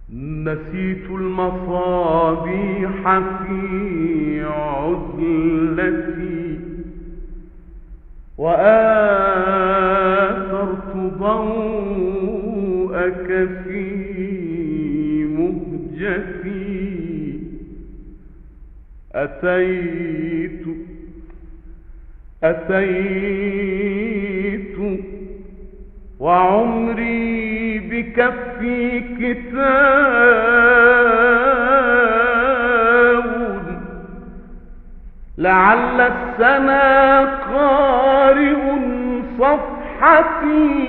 نسيت المصابيح في عزلتي وآثرت ضوءك في مهجتي. أتيت وعمري بكفي كتاب، لعل السنا قارئ صفحتي.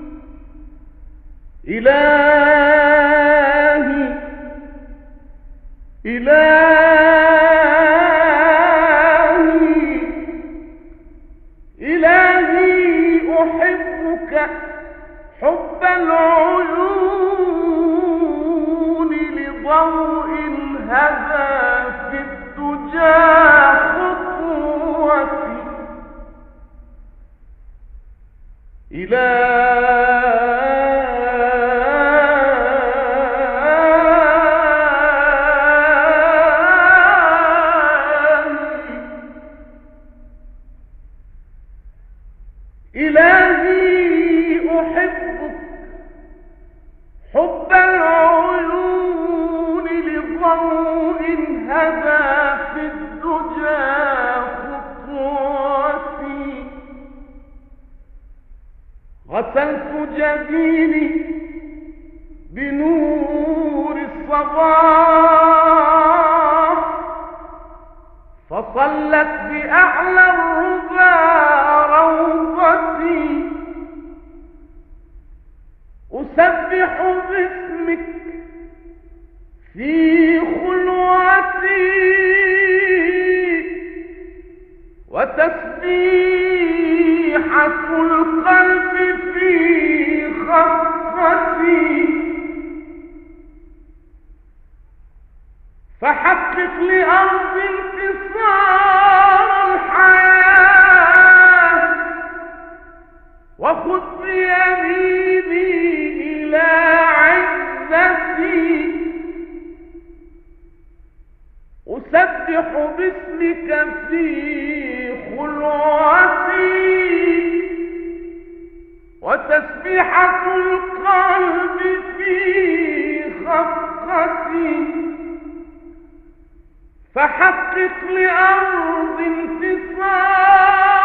إلهي إلهي إلهي أحبك حب العيون لضوء هدى في الدجى خطوتي. إلهي أحبك حب العيون لضوء هدى في الدجى خطوتي. غسلت جبيني بنور الصباح فصلت بأعلى الربا روضتي. أسبح باسمك في خلوتي وتسبيحة القلب في خفتي. فحقق لأرض انتصار الحياة وخذ بيميني إلى عزتي. أسبح باسمك في خلوتي وتسبيحة القلب في خفتي. فحقق لأرض انتصار